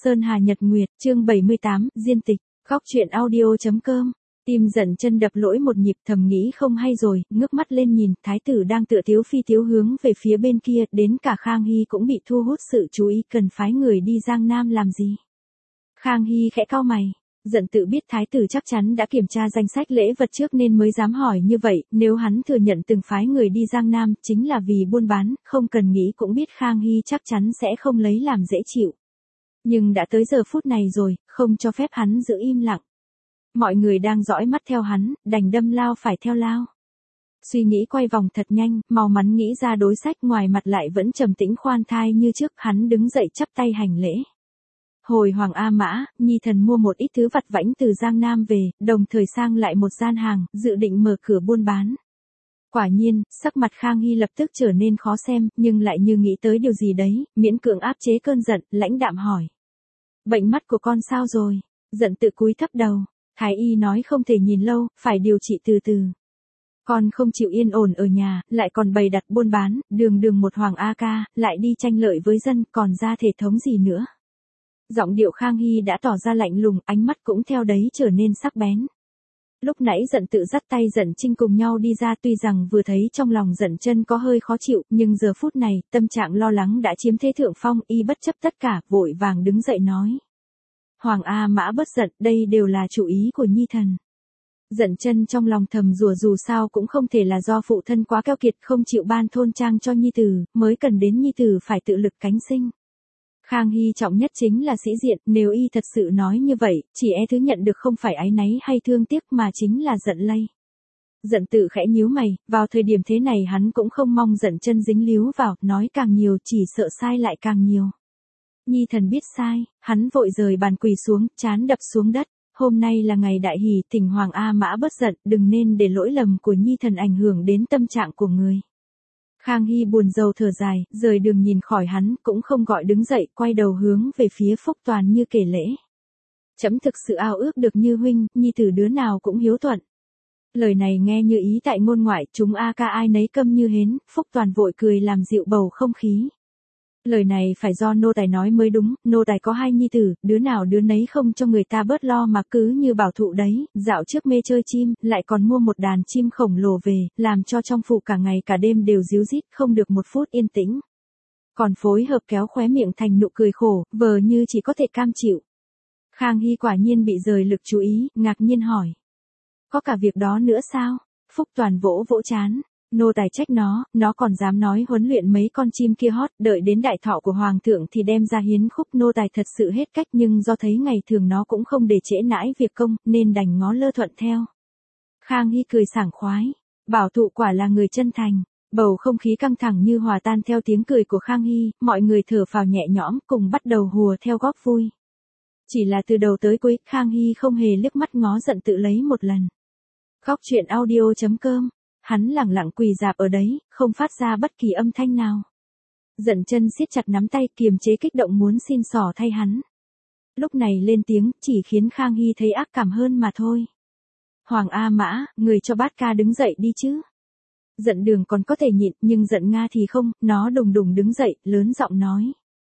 Sơn Hà Nhật Nguyệt, chương 78, Diên Tịch, góc truyện audio.com. Tim Dận Chân đập lỗi một nhịp, thầm nghĩ không hay rồi, ngước mắt lên nhìn, thái tử đang tựa tiếu phi tiếu hướng về phía bên kia, đến cả Khang Hy cũng bị thu hút sự chú ý, cần phái người đi Giang Nam làm gì. Khang Hy khẽ cau mày, Dận tự biết thái tử chắc chắn đã kiểm tra danh sách lễ vật trước nên mới dám hỏi như vậy, nếu hắn thừa nhận từng phái người đi Giang Nam, chính là vì buôn bán, không cần nghĩ cũng biết Khang Hy chắc chắn sẽ không lấy làm dễ chịu. Nhưng đã tới giờ phút này rồi, không cho phép hắn giữ im lặng. Mọi người đang dõi mắt theo hắn, đành đâm lao phải theo lao. Suy nghĩ quay vòng thật nhanh, mau mắn nghĩ ra đối sách, ngoài mặt lại vẫn trầm tĩnh khoan thai như trước, hắn đứng dậy chắp tay hành lễ. Hồi Hoàng A Mã, nhi thần mua một ít thứ vặt vãnh từ Giang Nam về, đồng thời sang lại một gian hàng, dự định mở cửa buôn bán. Quả nhiên, sắc mặt Khang Hy lập tức trở nên khó xem, nhưng lại như nghĩ tới điều gì đấy, miễn cưỡng áp chế cơn giận, lãnh đạm hỏi. Bệnh mắt của con sao rồi? Dận tự cúi thấp đầu. Thái y nói không thể nhìn lâu, phải điều trị từ từ. Con không chịu yên ổn ở nhà, lại còn bày đặt buôn bán, đường đường một hoàng A ca, lại đi tranh lợi với dân, còn ra thể thống gì nữa. Giọng điệu Khang Hy đã tỏ ra lạnh lùng, ánh mắt cũng theo đấy trở nên sắc bén. Lúc nãy Dận tự dắt tay Dận Trinh cùng nhau đi ra, tuy rằng vừa thấy trong lòng Dận Chân có hơi khó chịu, nhưng giờ phút này, tâm trạng lo lắng đã chiếm thế thượng phong, y bất chấp tất cả, vội vàng đứng dậy nói. Hoàng A Mã bất giận, đây đều là chủ ý của nhi thần. Dận Chân trong lòng thầm rủa, dù sao cũng không thể là do phụ thân quá keo kiệt không chịu ban thôn trang cho nhi tử, mới cần đến nhi tử phải tự lực cánh sinh. Khang Hy trọng nhất chính là sĩ diện, nếu y thật sự nói như vậy, chỉ e thứ nhận được không phải áy náy hay thương tiếc mà chính là giận lây. Dận tự khẽ nhíu mày, vào thời điểm thế này hắn cũng không mong Dận Chân dính líu vào, nói càng nhiều chỉ sợ sai lại càng nhiều. Nhi thần biết sai, hắn vội rời bàn quỳ xuống, trán đập xuống đất. Hôm nay là ngày đại hỷ, thỉnh Hoàng A Mã bất giận, đừng nên để lỗi lầm của nhi thần ảnh hưởng đến tâm trạng của người. Khang Hy buồn rầu thở dài, rời đường nhìn khỏi hắn, cũng không gọi đứng dậy, quay đầu hướng về phía Phúc Toàn như kể lễ. Trẫm thực sự ao ước được như huynh, nhi tử đứa nào cũng hiếu thuận. Lời này nghe như ý tại ngôn ngoại, chúng A ca ai nấy câm như hến, Phúc Toàn vội cười làm dịu bầu không khí. Lời này phải do nô tài nói mới đúng, nô tài có hai nhi tử, đứa nào đứa nấy không cho người ta bớt lo mà cứ như bảo thụ đấy, dạo trước mê chơi chim, lại còn mua một đàn chim khổng lồ về, làm cho trong phủ cả ngày cả đêm đều ríu rít, không được một phút yên tĩnh. Còn phối hợp kéo khóe miệng thành nụ cười khổ, vờ như chỉ có thể cam chịu. Khang Hy quả nhiên bị rời lực chú ý, ngạc nhiên hỏi. Có cả việc đó nữa sao? Phúc Toàn vỗ vỗ trán. Nô tài trách nó còn dám nói huấn luyện mấy con chim kia hót, đợi đến đại thọ của hoàng thượng thì đem ra hiến khúc, nô tài thật sự hết cách, nhưng do thấy ngày thường nó cũng không để trễ nãi việc công, nên đành ngó lơ thuận theo. Khang Hy cười sảng khoái, bảo thụ quả là người chân thành. Bầu không khí căng thẳng như hòa tan theo tiếng cười của Khang Hy, mọi người thở phào nhẹ nhõm, cùng bắt đầu hùa theo góp vui. Chỉ là từ đầu tới cuối, Khang Hy không hề liếc mắt ngó Dận tự lấy một lần. Góc truyện audio.com. Hắn lẳng lặng quỳ rạp ở đấy, không phát ra bất kỳ âm thanh nào. Dận Chân siết chặt nắm tay, kiềm chế kích động muốn xin xỏ thay hắn. Lúc này lên tiếng, chỉ khiến Khang Hy thấy ác cảm hơn mà thôi. Hoàng A Mã, người cho bát ca đứng dậy đi chứ. Dận Đường còn có thể nhịn, nhưng Dận Nga thì không, nó đùng đùng đứng dậy, lớn giọng nói.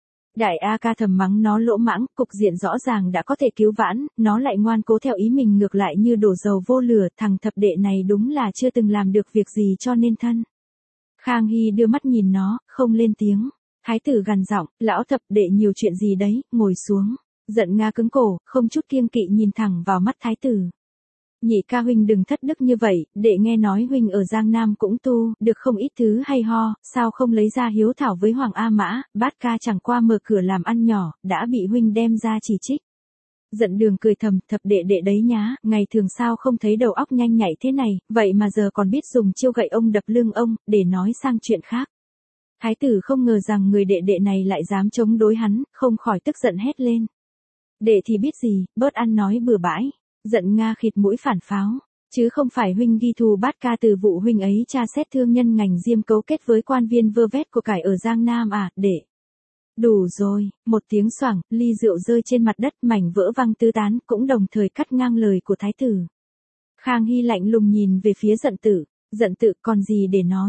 Đại A ca thầm mắng nó lỗ mãng, cục diện rõ ràng đã có thể cứu vãn, nó lại ngoan cố theo ý mình, ngược lại như đổ dầu vô lửa, thằng thập đệ này đúng là chưa từng làm được việc gì cho nên thân. Khang Hy đưa mắt nhìn nó, không lên tiếng. Thái tử gằn giọng, lão thập đệ nhiều chuyện gì đấy, ngồi xuống. Dận Nga cứng cổ, không chút kiêng kỵ nhìn thẳng vào mắt thái tử. Nhị ca huynh đừng thất đức như vậy, đệ nghe nói huynh ở Giang Nam cũng tu, được không ít thứ hay ho, sao không lấy ra hiếu thảo với Hoàng A Mã, bát ca chẳng qua mở cửa làm ăn nhỏ, đã bị huynh đem ra chỉ trích. Dận Đường cười thầm, thập đệ đệ đấy nhá, ngày thường sao không thấy đầu óc nhanh nhạy thế này, vậy mà giờ còn biết dùng chiêu gậy ông đập lưng ông, để nói sang chuyện khác. Thái tử không ngờ rằng người đệ đệ này lại dám chống đối hắn, không khỏi tức giận hét lên. Đệ thì biết gì, bớt ăn nói bừa bãi. Dận Nga khịt mũi phản pháo, chứ không phải huynh ghi thù bát ca từ vụ huynh ấy tra xét thương nhân ngành diêm cấu kết với quan viên vơ vét của cải ở Giang Nam à, đệ. Đủ rồi, một tiếng xoảng, ly rượu rơi trên mặt đất, mảnh vỡ văng tứ tán, cũng đồng thời cắt ngang lời của thái tử. Khang Hy lạnh lùng nhìn về phía Dận tự còn gì để nói.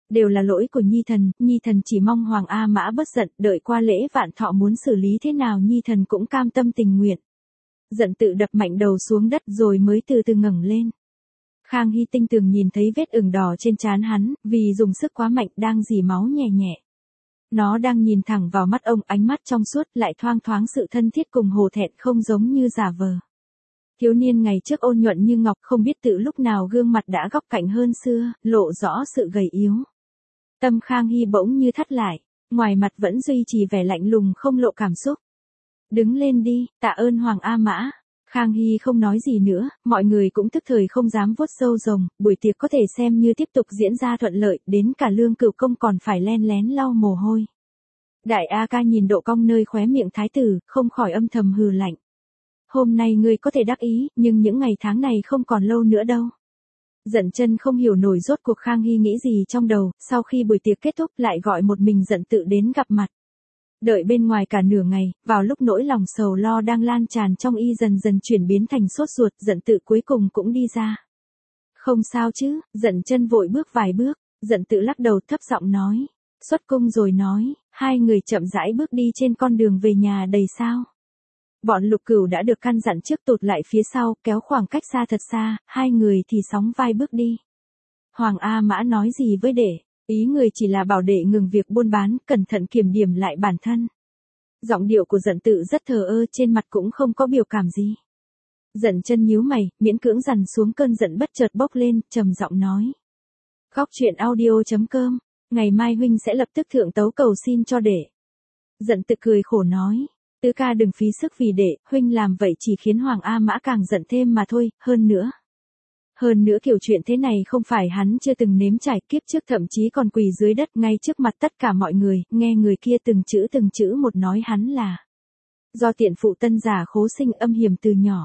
Đều là lỗi của Nhi thần chỉ mong Hoàng A Mã bất giận, đợi qua lễ vạn thọ muốn xử lý thế nào Nhi thần cũng cam tâm tình nguyện. Giận tự đập mạnh đầu xuống đất rồi mới từ từ ngẩng lên. Khang Hy tinh tường nhìn thấy vết ửng đỏ trên trán hắn, vì dùng sức quá mạnh đang rỉ máu nhẹ nhẹ. Nó đang nhìn thẳng vào mắt ông, ánh mắt trong suốt lại thoang thoáng sự thân thiết cùng hổ thẹn không giống như giả vờ. Thiếu niên ngày trước ôn nhuận như ngọc, không biết tự lúc nào gương mặt đã góc cạnh hơn xưa, lộ rõ sự gầy yếu. Tâm Khang Hy bỗng như thắt lại, ngoài mặt vẫn duy trì vẻ lạnh lùng không lộ cảm xúc. Đứng lên đi, tạ ơn Hoàng A Mã. Khang Hy không nói gì nữa, mọi người cũng tức thời không dám vuốt râu rồng, buổi tiệc có thể xem như tiếp tục diễn ra thuận lợi, đến cả Lương Cửu Công còn phải len lén lau mồ hôi. Đại A Ca nhìn độ cong nơi khóe miệng thái tử, không khỏi âm thầm hừ lạnh. Hôm nay ngươi có thể đắc ý, nhưng những ngày tháng này không còn lâu nữa đâu. Dận Chân không hiểu nổi rốt cuộc Khang Hy nghĩ gì trong đầu, sau khi buổi tiệc kết thúc lại gọi một mình Dận Tự đến gặp mặt. Đợi bên ngoài cả nửa ngày, vào lúc nỗi lòng sầu lo đang lan tràn trong y dần dần chuyển biến thành sốt ruột, Dận Tự cuối cùng cũng đi ra. Không sao chứ, Dận Chân vội bước vài bước, Dận Tự lắc đầu thấp giọng nói. Xuất cung rồi nói, hai người chậm rãi bước đi trên con đường về nhà đầy sao. Bọn Lục Cửu đã được căn dặn trước tụt lại phía sau, kéo khoảng cách xa thật xa, hai người thì sóng vai bước đi. Hoàng A Mã nói gì với đệ? Ý người chỉ là bảo đệ ngừng việc buôn bán, cẩn thận kiểm điểm lại bản thân. Giọng điệu của Dận Tự rất thờ ơ, trên mặt cũng không có biểu cảm gì. Dận Chân nhíu mày, miễn cưỡng dằn xuống cơn giận bất chợt bốc lên, trầm giọng nói. Góc truyện audio.com, ngày mai huynh sẽ lập tức thượng tấu cầu xin cho đệ. Dận Tự cười khổ nói. Tứ ca đừng phí sức vì đệ, huynh làm vậy chỉ khiến Hoàng A Mã càng giận thêm mà thôi, hơn nữa kiểu chuyện thế này không phải hắn chưa từng nếm trải, kiếp trước thậm chí còn quỳ dưới đất ngay trước mặt tất cả mọi người, nghe người kia từng chữ một nói hắn là do tiện phụ tân giả khố sinh âm hiểm từ nhỏ.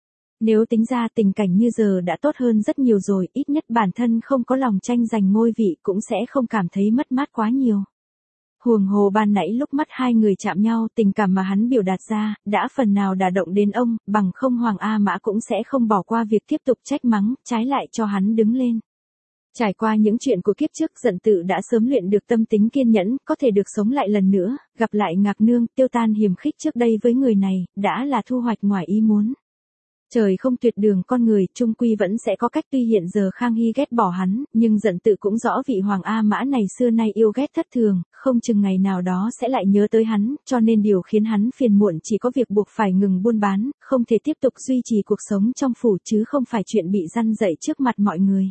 Nếu tính ra tình cảnh như giờ đã tốt hơn rất nhiều rồi, ít nhất bản thân không có lòng tranh giành ngôi vị cũng sẽ không cảm thấy mất mát quá nhiều. Huống hồ ban nãy lúc mắt hai người chạm nhau, tình cảm mà hắn biểu đạt ra, đã phần nào đả động đến ông, bằng không Hoàng A Mã cũng sẽ không bỏ qua việc tiếp tục trách mắng, trái lại cho hắn đứng lên. Trải qua những chuyện của kiếp trước, Dận Tự đã sớm luyện được tâm tính kiên nhẫn, có thể được sống lại lần nữa, gặp lại Ngạc Nương, tiêu tan hiềm khích trước đây với người này, đã là thu hoạch ngoài ý muốn. Trời không tuyệt đường con người, chung quy vẫn sẽ có cách, tuy hiện giờ Khang Hy ghét bỏ hắn, nhưng Dận Tự cũng rõ vị Hoàng A Mã này xưa nay yêu ghét thất thường, không chừng ngày nào đó sẽ lại nhớ tới hắn, cho nên điều khiến hắn phiền muộn chỉ có việc buộc phải ngừng buôn bán, không thể tiếp tục duy trì cuộc sống trong phủ chứ không phải chuyện bị răn dạy trước mặt mọi người.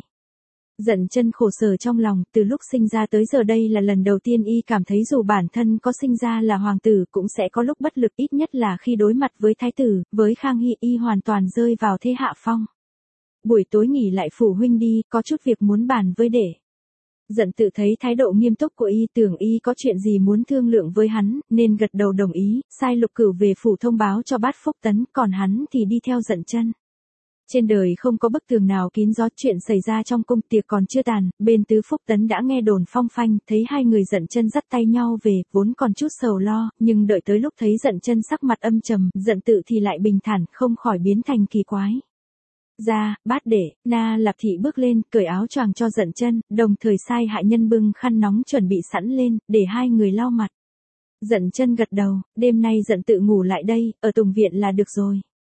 Dận Chân khổ sở trong lòng, từ lúc sinh ra tới giờ đây là lần đầu tiên y cảm thấy dù bản thân có sinh ra là hoàng tử cũng sẽ có lúc bất lực, ít nhất là khi đối mặt với thái tử, với Khang Hy y hoàn toàn rơi vào thế hạ phong. Buổi tối nghỉ lại phủ huynh đi, có chút việc muốn bàn với đệ. Dận Tự thấy thái độ nghiêm túc của y, tưởng y có chuyện gì muốn thương lượng với hắn, nên gật đầu đồng ý, sai Lục Cửu về phủ thông báo cho Bát Phúc Tấn, còn hắn thì đi theo Dận Chân. Trên đời không có bức tường nào kín gió, chuyện xảy ra trong cung tiệc còn chưa tàn, bên Tứ Phúc Tấn đã nghe đồn phong phanh, thấy hai người Dận Chân dắt tay nhau về, vốn còn chút sầu lo, nhưng đợi tới lúc thấy Dận Chân sắc mặt âm trầm, Dận Tự thì lại bình thản, không khỏi biến thành kỳ quái. Ra, Bát đệ, Na Lạp Thị bước lên, cởi áo choàng cho Dận Chân, đồng thời sai hạ nhân bưng khăn nóng chuẩn bị sẵn lên, để hai người lau mặt. Dận Chân gật đầu, đêm nay Dận Tự ngủ lại đây, ở Tùng Viện là được rồi.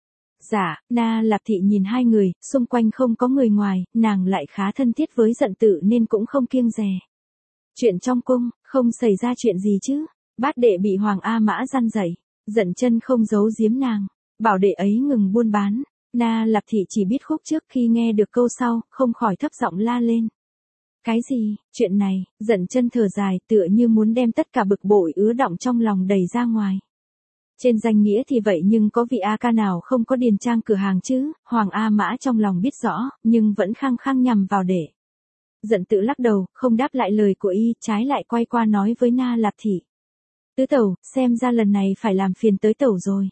Dạ, Na Lạp Thị nhìn hai người, xung quanh không có người ngoài, nàng lại khá thân thiết với Dận Tự nên cũng không kiêng dè. Chuyện trong cung, không xảy ra chuyện gì chứ? Bát đệ bị Hoàng A Mã răn dạy. Dận Chân không giấu giếm nàng, bảo đệ ấy ngừng buôn bán. Na Lạp Thị chỉ biết khúc trước, khi nghe được câu sau, không khỏi thấp giọng la lên. Cái gì, chuyện này? Dận Chân thở dài, tựa như muốn đem tất cả bực bội ứa đọng trong lòng đẩy ra ngoài. Trên danh nghĩa thì vậy nhưng có vị A Ca nào không có điền trang cửa hàng chứ? Hoàng A Mã trong lòng biết rõ, nhưng vẫn khăng khăng nhằm vào đệ. Dận Tự lắc đầu, không đáp lại lời của y, trái lại quay qua nói với Na Lạp Thị. Tứ tẩu, xem ra lần này phải làm phiền tới tẩu rồi.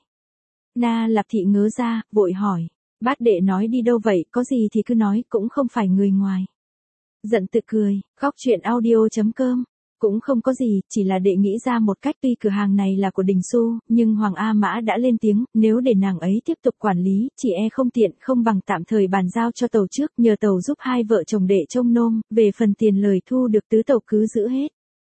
Na Lạp Thị ngớ ra, vội hỏi. Bát đệ nói đi đâu vậy, có gì thì cứ nói, cũng không phải người ngoài. Dận Tự cười, góc truyện audio.com Cũng không có gì, chỉ là đệ nghĩ ra một cách, tuy cửa hàng này là của Đình Xu, nhưng Hoàng A Mã đã lên tiếng, nếu để nàng ấy tiếp tục quản lý, chỉ e không tiện, không bằng tạm thời bàn giao cho Tàu trước, nhờ Tàu giúp hai vợ chồng đệ trông nom, về phần tiền lời thu được tứ Tàu cứ giữ hết.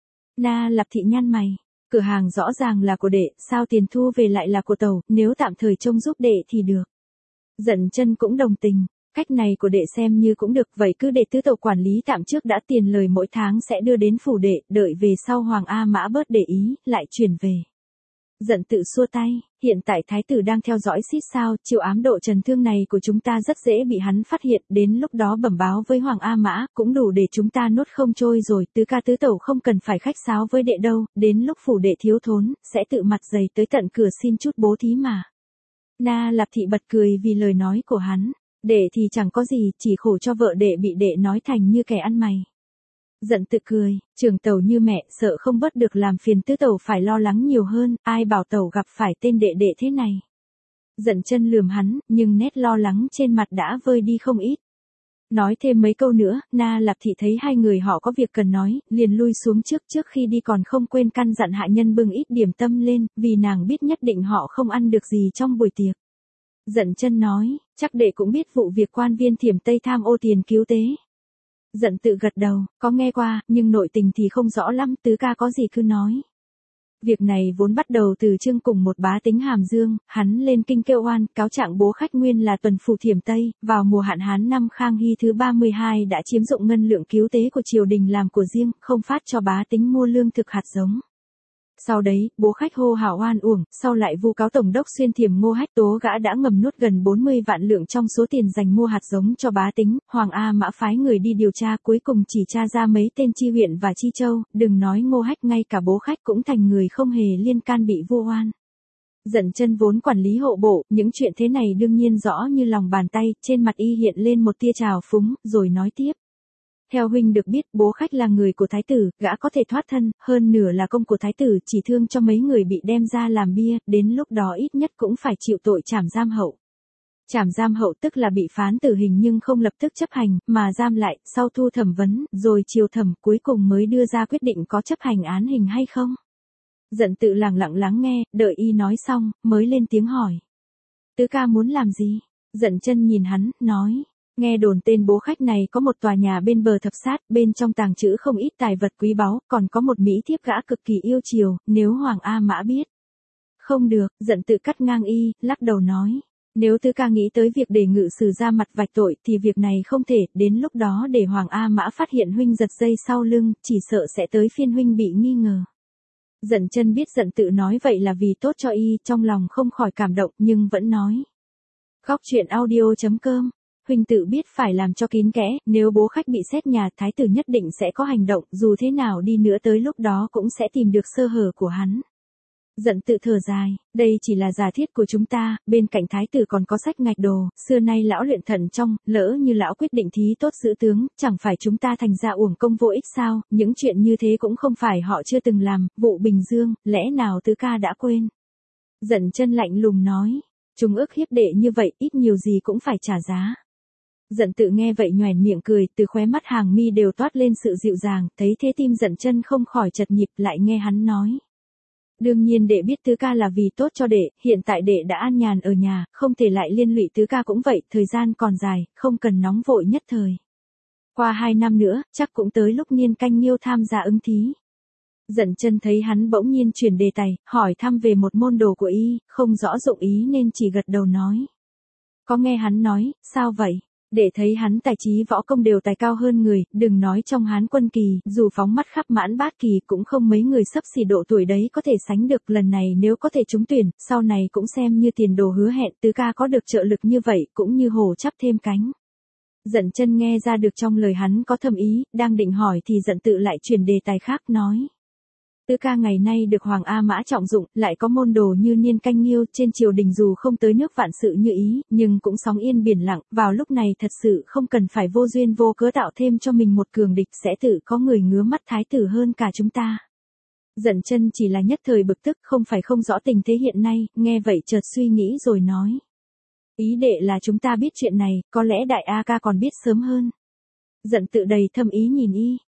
Na Lạp Thị nhăn mày, cửa hàng rõ ràng là của đệ, sao tiền thu về lại là của Tàu, nếu tạm thời trông giúp đệ thì được. Dận Chân cũng đồng tình. Cách này của đệ xem như cũng được, vậy cứ để tứ Tàu quản lý tạm trước đã, tiền lời mỗi tháng sẽ đưa đến phủ đệ, đợi về sau Hoàng A Mã bớt để ý, lại chuyển về. Dận Tự xua tay, hiện tại thái tử đang theo dõi xít sao, chiêu ám độ trần thương này của chúng ta rất dễ bị hắn phát hiện, đến lúc đó bẩm báo với Hoàng A Mã, cũng đủ để chúng ta nuốt không trôi rồi, tứ ca tứ tẩu không cần phải khách sáo với đệ đâu, đến lúc phủ đệ thiếu thốn, sẽ tự mặt dày tới tận cửa xin chút bố thí mà. Na Lạp Thị bật cười vì lời nói của hắn. Đệ thì chẳng có gì, chỉ khổ cho vợ đệ bị đệ nói thành như kẻ ăn mày. Dận Tự cười, trưởng Tàu như mẹ, sợ không bớt được làm phiền tứ Tàu phải lo lắng nhiều hơn, ai bảo Tàu gặp phải tên đệ đệ thế này. Dận Chân lườm hắn, nhưng nét lo lắng trên mặt đã vơi đi không ít. Nói thêm mấy câu nữa, Na Lạp Thị thấy hai người họ có việc cần nói, liền lui xuống trước khi đi còn không quên căn dặn hạ nhân bưng ít điểm tâm lên, vì nàng biết nhất định họ không ăn được gì trong buổi tiệc. Dận Chân nói, chắc đệ cũng biết vụ việc quan viên Thiểm Tây tham ô tiền cứu tế. Dận Tự gật đầu, có nghe qua, nhưng nội tình thì không rõ lắm, tứ ca có gì cứ nói. Việc này vốn bắt đầu từ Trương cùng một bá tính Hàm Dương, hắn lên kinh kêu oan, cáo trạng bố khách nguyên là tuần phủ Thiểm Tây, vào mùa hạn hán năm Khang Hy thứ 32 đã chiếm dụng ngân lượng cứu tế của triều đình làm của riêng, không phát cho bá tính mua lương thực hạt giống. Sau đấy, bố khách hô hào oan uổng, sau lại vu cáo Tổng đốc Xuyên Thiểm Ngô Hách tố gã đã ngầm nuốt gần 40 vạn lượng trong số tiền dành mua hạt giống cho bá tính, Hoàng A Mã phái người đi điều tra, cuối cùng chỉ tra ra mấy tên Chi huyện và Chi Châu, đừng nói Ngô Hách, ngay cả bố khách cũng thành người không hề liên can bị vu oan. Dận Chân vốn quản lý hộ bộ, những chuyện thế này đương nhiên rõ như lòng bàn tay, trên mặt y hiện lên một tia trào phúng, rồi nói tiếp. Theo huynh được biết, bố khách là người của thái tử, gã có thể thoát thân, hơn nửa là công của thái tử, chỉ thương cho mấy người bị đem ra làm bia, đến lúc đó ít nhất cũng phải chịu tội trảm giam hậu. Trảm giam hậu tức là bị phán tử hình nhưng không lập tức chấp hành, mà giam lại, sau thu thẩm vấn, rồi chiều thẩm, cuối cùng mới đưa ra quyết định có chấp hành án hình hay không. Dận Tự lặng lặng lắng nghe, đợi y nói xong, mới lên tiếng hỏi. Tứ ca muốn làm gì? Dận Chân nhìn hắn, nói. Nghe đồn tên bố khách này có một tòa nhà bên bờ thập sát, bên trong tàng trữ không ít tài vật quý báu, còn có một mỹ thiếp gã cực kỳ yêu chiều, nếu Hoàng A Mã biết. Không được, Dận Tự cắt ngang y, lắc đầu nói. Nếu tứ ca nghĩ tới việc để ngự sử ra mặt vạch tội thì việc này không thể, đến lúc đó để Hoàng A Mã phát hiện huynh giật dây sau lưng, chỉ sợ sẽ tới phiên huynh bị nghi ngờ. Dận Chân biết Dận Tự nói vậy là vì tốt cho y, trong lòng không khỏi cảm động nhưng vẫn nói. Góc truyện audio.com, huynh tự biết phải làm cho kín kẽ, nếu bố khách bị xét nhà, thái tử nhất định sẽ có hành động, dù thế nào đi nữa tới lúc đó cũng sẽ tìm được sơ hở của hắn. Dận Tự thở dài, đây chỉ là giả thiết của chúng ta, bên cạnh thái tử còn có sách ngạch đồ, xưa nay lão luyện thận trong, lỡ như lão quyết định thí tốt giữ tướng, chẳng phải chúng ta thành ra uổng công vô ích sao, những chuyện như thế cũng không phải họ chưa từng làm, vụ Bình Dương, lẽ nào tứ ca đã quên. Dận Chân lạnh lùng nói, chúng ức hiếp đệ như vậy, ít nhiều gì cũng phải trả giá. Dận Tự nghe vậy nhoẻn miệng cười, từ khóe mắt hàng mi đều toát lên sự dịu dàng, thấy thế tim Dận Chân không khỏi chật nhịp, lại nghe hắn nói. Đương nhiên đệ biết tứ ca là vì tốt cho đệ, hiện tại đệ đã an nhàn ở nhà, không thể lại liên lụy tứ ca cũng vậy, thời gian còn dài, không cần nóng vội nhất thời. Qua 2 năm nữa, chắc cũng tới lúc Niên Canh Nhiêu tham gia ứng thí. Dận Chân thấy hắn bỗng nhiên chuyển đề tài, hỏi thăm về một môn đồ của y, không rõ dụng ý nên chỉ gật đầu nói. Có nghe hắn nói, sao vậy? Để thấy hắn tài trí võ công đều tài cao hơn người, đừng nói trong Hán quân kỳ, dù phóng mắt khắp mãn bát kỳ cũng không mấy người xấp xỉ độ tuổi đấy có thể sánh được, lần này nếu có thể trúng tuyển, sau này cũng xem như tiền đồ hứa hẹn, tứ ca có được trợ lực như vậy, cũng như hổ chắp thêm cánh. Dận Chân nghe ra được trong lời hắn có thâm ý, đang định hỏi thì Dận Tự lại chuyển đề tài khác nói. Tứ ca ngày nay được Hoàng A Mã trọng dụng, lại có môn đồ như Niên Canh Nhiêu, trên triều đình dù không tới nước vạn sự như ý, nhưng cũng sóng yên biển lặng, vào lúc này thật sự không cần phải vô duyên vô cớ tạo thêm cho mình một cường địch, sẽ tự có người ngứa mắt thái tử hơn cả chúng ta. Dận Chân chỉ là nhất thời bực tức, không phải không rõ tình thế hiện nay, nghe vậy chợt suy nghĩ rồi nói. Ý đệ là chúng ta biết chuyện này, có lẽ đại A ca còn biết sớm hơn. Dận Tự đầy thâm ý nhìn y.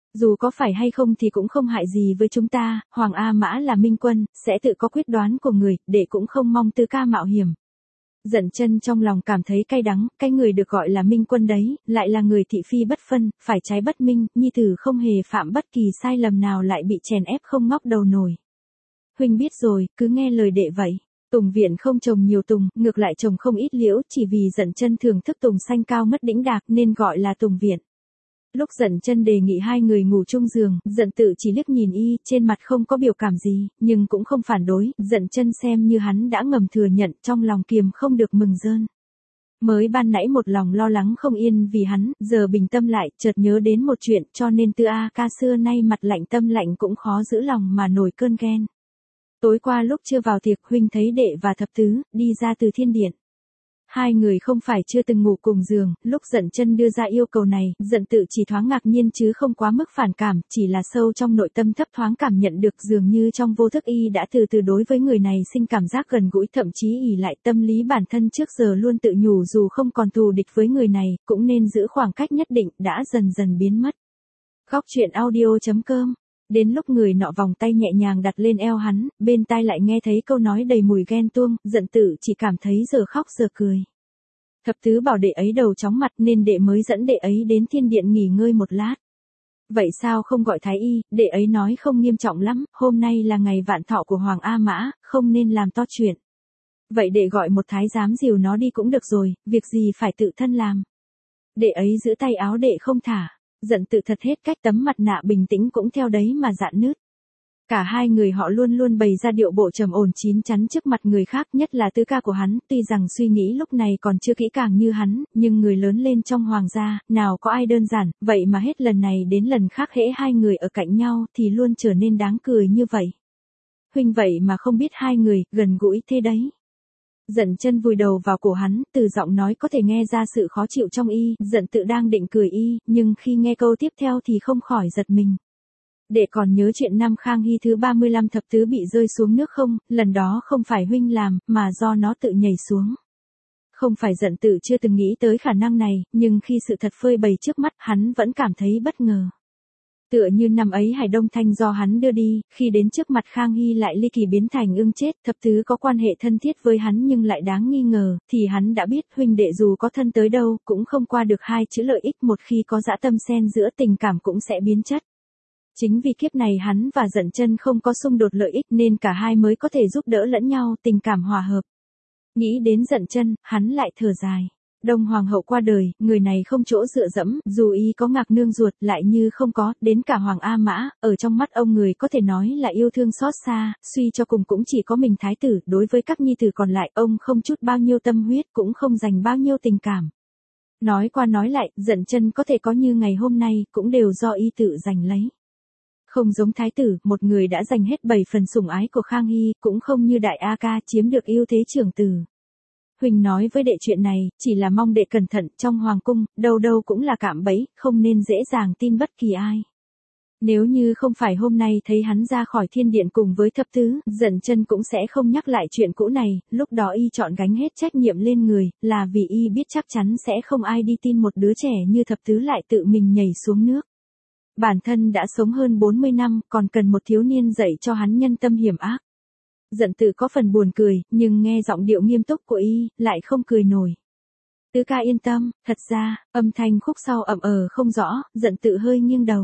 Dù có phải hay không thì cũng không hại gì với chúng ta, Hoàng A Mã là minh quân, sẽ tự có quyết đoán của người, đệ cũng không mong Tư Ca mạo hiểm. Dận chân trong lòng cảm thấy cay đắng, cái người được gọi là minh quân đấy, lại là người thị phi bất phân, phải trái bất minh, nhi tử không hề phạm bất kỳ sai lầm nào lại bị chèn ép không ngóc đầu nổi. Huynh biết rồi, cứ nghe lời đệ vậy. Tùng viện không trồng nhiều tùng, ngược lại trồng không ít liễu, chỉ vì Dận chân thưởng thức tùng xanh cao mất đĩnh đạc nên gọi là tùng viện. Lúc Dận chân đề nghị hai người ngủ chung giường, Dận tự chỉ liếc nhìn y, trên mặt không có biểu cảm gì, nhưng cũng không phản đối, Dận chân xem như hắn đã ngầm thừa nhận, trong lòng kiềm không được mừng rơn. Mới ban nãy một lòng lo lắng không yên vì hắn, giờ bình tâm lại, chợt nhớ đến một chuyện, cho nên Tư A Ca xưa nay mặt lạnh tâm lạnh cũng khó giữ lòng mà nổi cơn ghen. Tối qua lúc chưa vào tiệc, huynh thấy đệ và thập tứ đi ra từ thiên điện. Hai người không phải chưa từng ngủ cùng giường, lúc Dận chân đưa ra yêu cầu này, Dận tự chỉ thoáng ngạc nhiên chứ không quá mức phản cảm, chỉ là sâu trong nội tâm thấp thoáng cảm nhận được dường như trong vô thức y đã từ từ đối với người này sinh cảm giác gần gũi, thậm chí ỷ lại tâm lý bản thân trước giờ luôn tự nhủ dù không còn thù địch với người này, cũng nên giữ khoảng cách nhất định, đã dần dần biến mất. Góc truyện audio.com. Đến lúc người nọ vòng tay nhẹ nhàng đặt lên eo hắn, bên tai lại nghe thấy câu nói đầy mùi ghen tuông, Dận tự chỉ cảm thấy giờ khóc giờ cười. Thập tứ bảo đệ ấy đầu chóng mặt nên đệ mới dẫn đệ ấy đến thiên điện nghỉ ngơi một lát. Vậy sao không gọi thái y, đệ ấy nói không nghiêm trọng lắm, hôm nay là ngày vạn thọ của Hoàng A Mã, không nên làm to chuyện. Vậy đệ gọi một thái giám dìu nó đi cũng được rồi, việc gì phải tự thân làm. Đệ ấy giữ tay áo đệ không thả. Dận tự thật hết cách, tấm mặt nạ bình tĩnh cũng theo đấy mà rạn nứt. Cả hai người họ luôn luôn bày ra điệu bộ trầm ổn chín chắn trước mặt người khác, nhất là Tư Ca của hắn, tuy rằng suy nghĩ lúc này còn chưa kỹ càng như hắn, nhưng người lớn lên trong hoàng gia, nào có ai đơn giản, vậy mà hết lần này đến lần khác hễ hai người ở cạnh nhau thì luôn trở nên đáng cười như vậy. Huynh vậy mà không biết hai người, gần gũi thế đấy. Dận chân vùi đầu vào cổ hắn, từ giọng nói có thể nghe ra sự khó chịu trong y, Dận tự đang định cười y, nhưng khi nghe câu tiếp theo thì không khỏi giật mình. Đệ còn nhớ chuyện năm Khang Hy thứ 35 thập tứ bị rơi xuống nước không, lần đó không phải huynh làm, mà do nó tự nhảy xuống. Không phải Dận tự chưa từng nghĩ tới khả năng này, nhưng khi sự thật phơi bày trước mắt, hắn vẫn cảm thấy bất ngờ. Tựa như năm ấy Hải Đông Thanh do hắn đưa đi, khi đến trước mặt Khang Hy lại ly kỳ biến thành ưng chết, thập tứ có quan hệ thân thiết với hắn nhưng lại đáng nghi ngờ, thì hắn đã biết huynh đệ dù có thân tới đâu, cũng không qua được hai chữ lợi ích, một khi có dã tâm xen giữa tình cảm cũng sẽ biến chất. Chính vì kiếp này hắn và Dận chân không có xung đột lợi ích nên cả hai mới có thể giúp đỡ lẫn nhau, tình cảm hòa hợp. Nghĩ đến Dận chân, hắn lại thở dài. Đông Hoàng hậu qua đời, người này không chỗ dựa dẫm, dù y có Ngạc nương ruột lại như không có, đến cả Hoàng A Mã, ở trong mắt ông người có thể nói là yêu thương xót xa, suy cho cùng cũng chỉ có mình thái tử, đối với các nhi tử còn lại ông không chút bao nhiêu tâm huyết, cũng không dành bao nhiêu tình cảm. Nói qua nói lại, Dận chân có thể có như ngày hôm nay, cũng đều do y tự giành lấy. Không giống thái tử, một người đã giành hết 7 phần sủng ái của Khang Hy, cũng không như đại A Ca chiếm được ưu thế trưởng tử. Huỳnh nói với đệ chuyện này, chỉ là mong đệ cẩn thận, trong hoàng cung, đâu đâu cũng là cạm bẫy, không nên dễ dàng tin bất kỳ ai. Nếu như không phải hôm nay thấy hắn ra khỏi thiên điện cùng với thập tứ, Dận chân cũng sẽ không nhắc lại chuyện cũ này, lúc đó y chọn gánh hết trách nhiệm lên người, là vì y biết chắc chắn sẽ không ai đi tin một đứa trẻ như thập tứ lại tự mình nhảy xuống nước. Bản thân đã sống hơn 40 năm, còn cần một thiếu niên dạy cho hắn nhân tâm hiểm ác. Dận tự có phần buồn cười, nhưng nghe giọng điệu nghiêm túc của y, lại không cười nổi. Tứ ca yên tâm, thật ra, âm thanh khúc sau ậm không rõ, Dận tự hơi nghiêng đầu.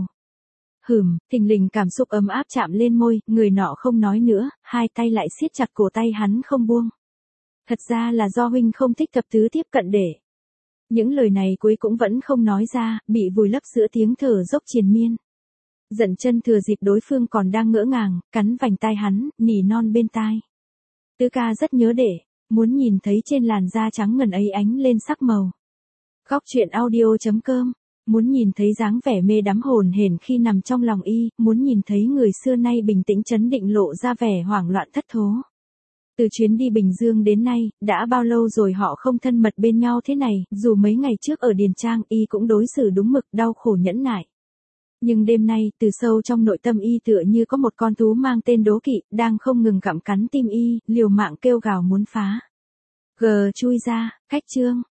Thình lình cảm xúc ấm áp chạm lên môi, người nọ không nói nữa, hai tay lại siết chặt cổ tay hắn không buông. Thật ra là do huynh không thích thập tứ tiếp cận để. Những lời này cuối cũng vẫn không nói ra, bị vùi lấp giữa tiếng thở dốc triền miên. Dận chân thừa dịp đối phương còn đang ngỡ ngàng, cắn vành tai hắn, nỉ non bên tai. Tứ ca rất nhớ đệ, muốn nhìn thấy trên làn da trắng ngần ấy ánh lên sắc màu. Góc truyện audio.com, muốn nhìn thấy dáng vẻ mê đắm hồn hển khi nằm trong lòng y, muốn nhìn thấy người xưa nay bình tĩnh trấn định lộ ra vẻ hoảng loạn thất thố. Từ chuyến đi Bình Dương đến nay, đã bao lâu rồi họ không thân mật bên nhau thế này, dù mấy ngày trước ở Điền Trang y cũng đối xử đúng mực, đau khổ nhẫn nại. Nhưng đêm nay, từ sâu trong nội tâm y tựa như có một con thú mang tên đố kỵ, đang không ngừng gặm cắn tim y, liều mạng kêu gào muốn phá. Chui ra, cách chương.